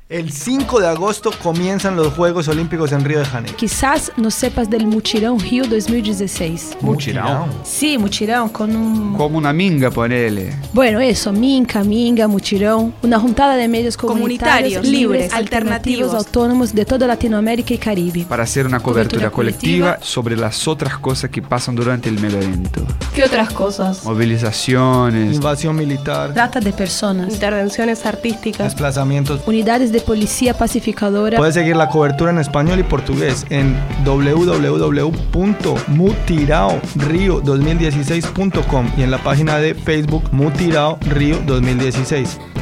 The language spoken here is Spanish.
El 5 de agosto comienzan los Juegos Olímpicos en Río de Janeiro. Quizás no sepas del Mutirão Rio 2016. ¿Mutirão? Sí, Mutirão, con un... Como una minga, ponele. Bueno, eso, minga, Mutirão. Una juntada de medios comunitarios, libres, alternativos, autónomos de toda Latinoamérica y Caribe. Para hacer una cobertura colectiva sobre las otras cosas que pasan durante el mega evento. ¿Qué otras cosas? Movilizaciones, Invasión militar, Trata de personas, Intervenciones artísticas. desplazamientos. unidades de policía pacificadora. Puedes seguir la cobertura en español y portugués en www.mutiraorio2016.com y en la página de Facebook Mutirao Río 2016.